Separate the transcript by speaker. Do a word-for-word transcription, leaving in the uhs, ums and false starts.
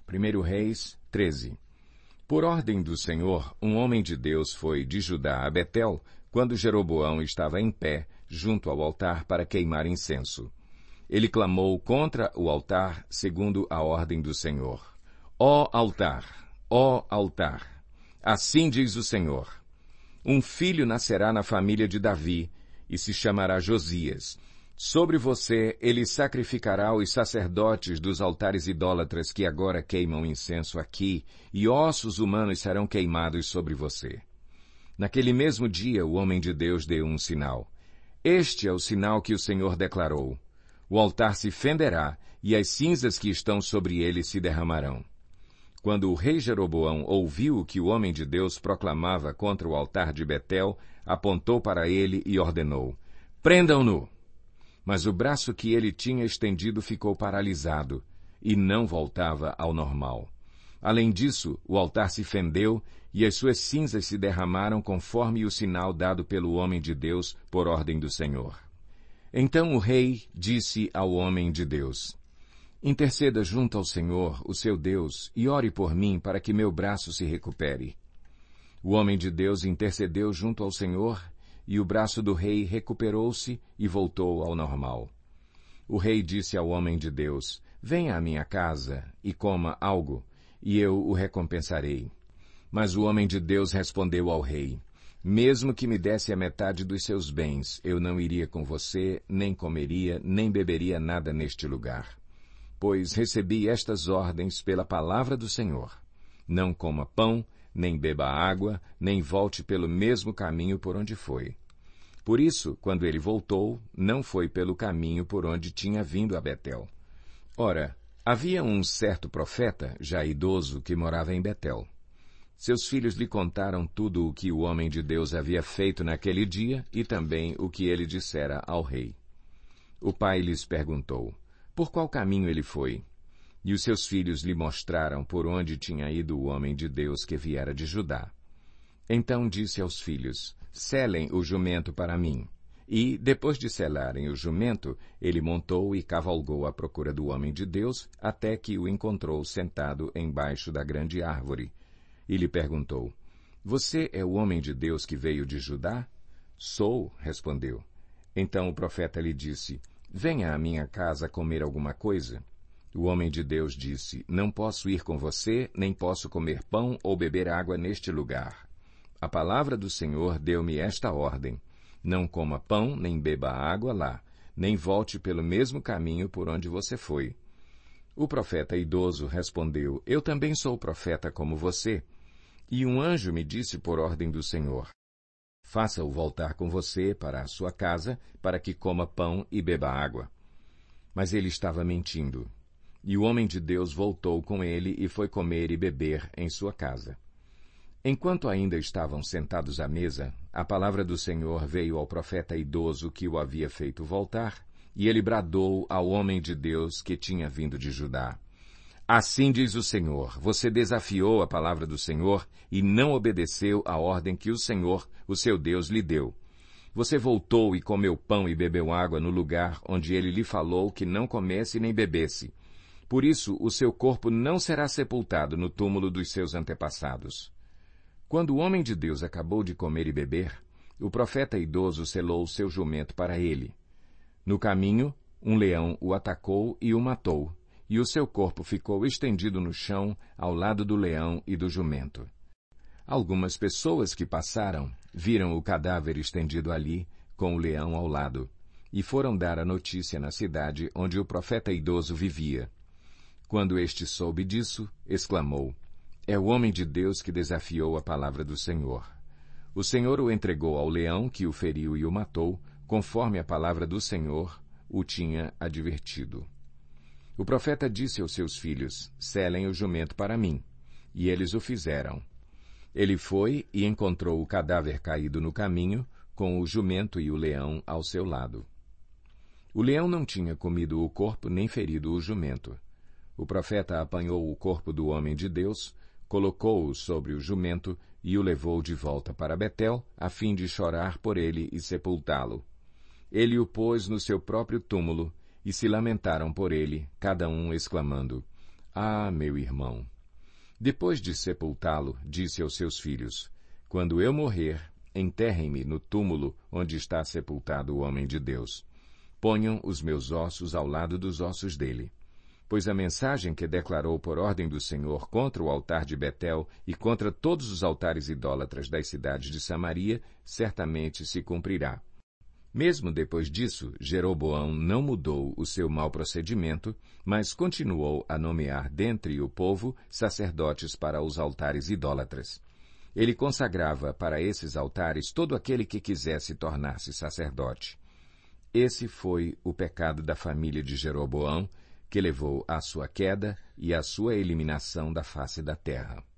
Speaker 1: primeiro Reis treze. Por ordem do Senhor, um homem de Deus foi de Judá a Betel, quando Jeroboão estava em pé, junto ao altar, para queimar incenso. Ele clamou contra o altar, segundo a ordem do Senhor. Ó altar, ó altar, assim diz o Senhor. Um filho nascerá na família de Davi, e se chamará Josias. Sobre você ele sacrificará os sacerdotes dos altares idólatras que agora queimam incenso aqui, e ossos humanos serão queimados sobre você. Naquele mesmo dia o homem de Deus deu um sinal. Este é o sinal que o Senhor declarou. O altar se fenderá, e as cinzas que estão sobre ele se derramarão. Quando o rei Jeroboão ouviu o que o homem de Deus proclamava contra o altar de Betel, apontou para ele e ordenou: prendam-no! Mas o braço que ele tinha estendido ficou paralisado, e não voltava ao normal. Além disso, o altar se fendeu, e as suas cinzas se derramaram conforme o sinal dado pelo homem de Deus por ordem do Senhor. Então o rei disse ao homem de Deus: interceda junto ao Senhor, o seu Deus, e ore por mim para que meu braço se recupere. O homem de Deus intercedeu junto ao Senhor, e o braço do rei recuperou-se e voltou ao normal. O rei disse ao homem de Deus: venha à minha casa e coma algo, e eu o recompensarei. Mas o homem de Deus respondeu ao rei: mesmo que me desse a metade dos seus bens, eu não iria com você, nem comeria, nem beberia nada neste lugar. Pois recebi estas ordens pela palavra do Senhor. Não coma pão, nem beba água, nem volte pelo mesmo caminho por onde foi. Por isso, quando ele voltou, não foi pelo caminho por onde tinha vindo a Betel. Ora, havia um certo profeta, já idoso, que morava em Betel. Seus filhos lhe contaram tudo o que o homem de Deus havia feito naquele dia e também o que ele dissera ao rei. O pai lhes perguntou: por qual caminho ele foi? E os seus filhos lhe mostraram por onde tinha ido o homem de Deus que viera de Judá. Então disse aos filhos: selem o jumento para mim. E, depois de selarem o jumento, ele montou e cavalgou à procura do homem de Deus, até que o encontrou sentado embaixo da grande árvore. E lhe perguntou: você é o homem de Deus que veio de Judá? Sou, respondeu. Então o profeta lhe disse: venha à minha casa comer alguma coisa. O homem de Deus disse: não posso ir com você, nem posso comer pão ou beber água neste lugar. A palavra do Senhor deu-me esta ordem: não coma pão, nem beba água lá, nem volte pelo mesmo caminho por onde você foi. O profeta idoso respondeu: eu também sou profeta como você. E um anjo me disse por ordem do Senhor: faça-o voltar com você para a sua casa, para que coma pão e beba água. Mas ele estava mentindo. E o homem de Deus voltou com ele e foi comer e beber em sua casa. Enquanto ainda estavam sentados à mesa, a palavra do Senhor veio ao profeta idoso que o havia feito voltar, e ele bradou ao homem de Deus que tinha vindo de Judá: assim diz o Senhor, você desafiou a palavra do Senhor e não obedeceu à ordem que o Senhor, o seu Deus, lhe deu. Você voltou e comeu pão e bebeu água no lugar onde ele lhe falou que não comesse nem bebesse. Por isso, o seu corpo não será sepultado no túmulo dos seus antepassados. Quando o homem de Deus acabou de comer e beber, o profeta idoso selou seu jumento para ele. No caminho, um leão o atacou e o matou, e o seu corpo ficou estendido no chão ao lado do leão e do jumento. Algumas pessoas que passaram viram o cadáver estendido ali, com o leão ao lado, e foram dar a notícia na cidade onde o profeta idoso vivia. Quando este soube disso, exclamou: é o homem de Deus que desafiou a palavra do Senhor. O Senhor o entregou ao leão, que o feriu e o matou, conforme a palavra do Senhor o tinha advertido. O profeta disse aos seus filhos: selem o jumento para mim. E eles o fizeram. Ele foi e encontrou o cadáver caído no caminho, com o jumento e o leão ao seu lado. O leão não tinha comido o corpo nem ferido o jumento. O profeta apanhou o corpo do homem de Deus, colocou-o sobre o jumento e o levou de volta para Betel, a fim de chorar por ele e sepultá-lo. Ele o pôs no seu próprio túmulo, e se lamentaram por ele, cada um exclamando: Ah, meu irmão! Depois de sepultá-lo, disse aos seus filhos, quando eu morrer, enterrem-me no túmulo onde está sepultado o homem de Deus. Ponham os meus ossos ao lado dos ossos dele. Pois a mensagem que declarou por ordem do Senhor contra o altar de Betel e contra todos os altares idólatras das cidades de Samaria, certamente se cumprirá. Mesmo depois disso, Jeroboão não mudou o seu mau procedimento, mas continuou a nomear dentre o povo sacerdotes para os altares idólatras. Ele consagrava para esses altares todo aquele que quisesse tornar-se sacerdote. Esse foi o pecado da família de Jeroboão, que levou à sua queda e à sua eliminação da face da terra.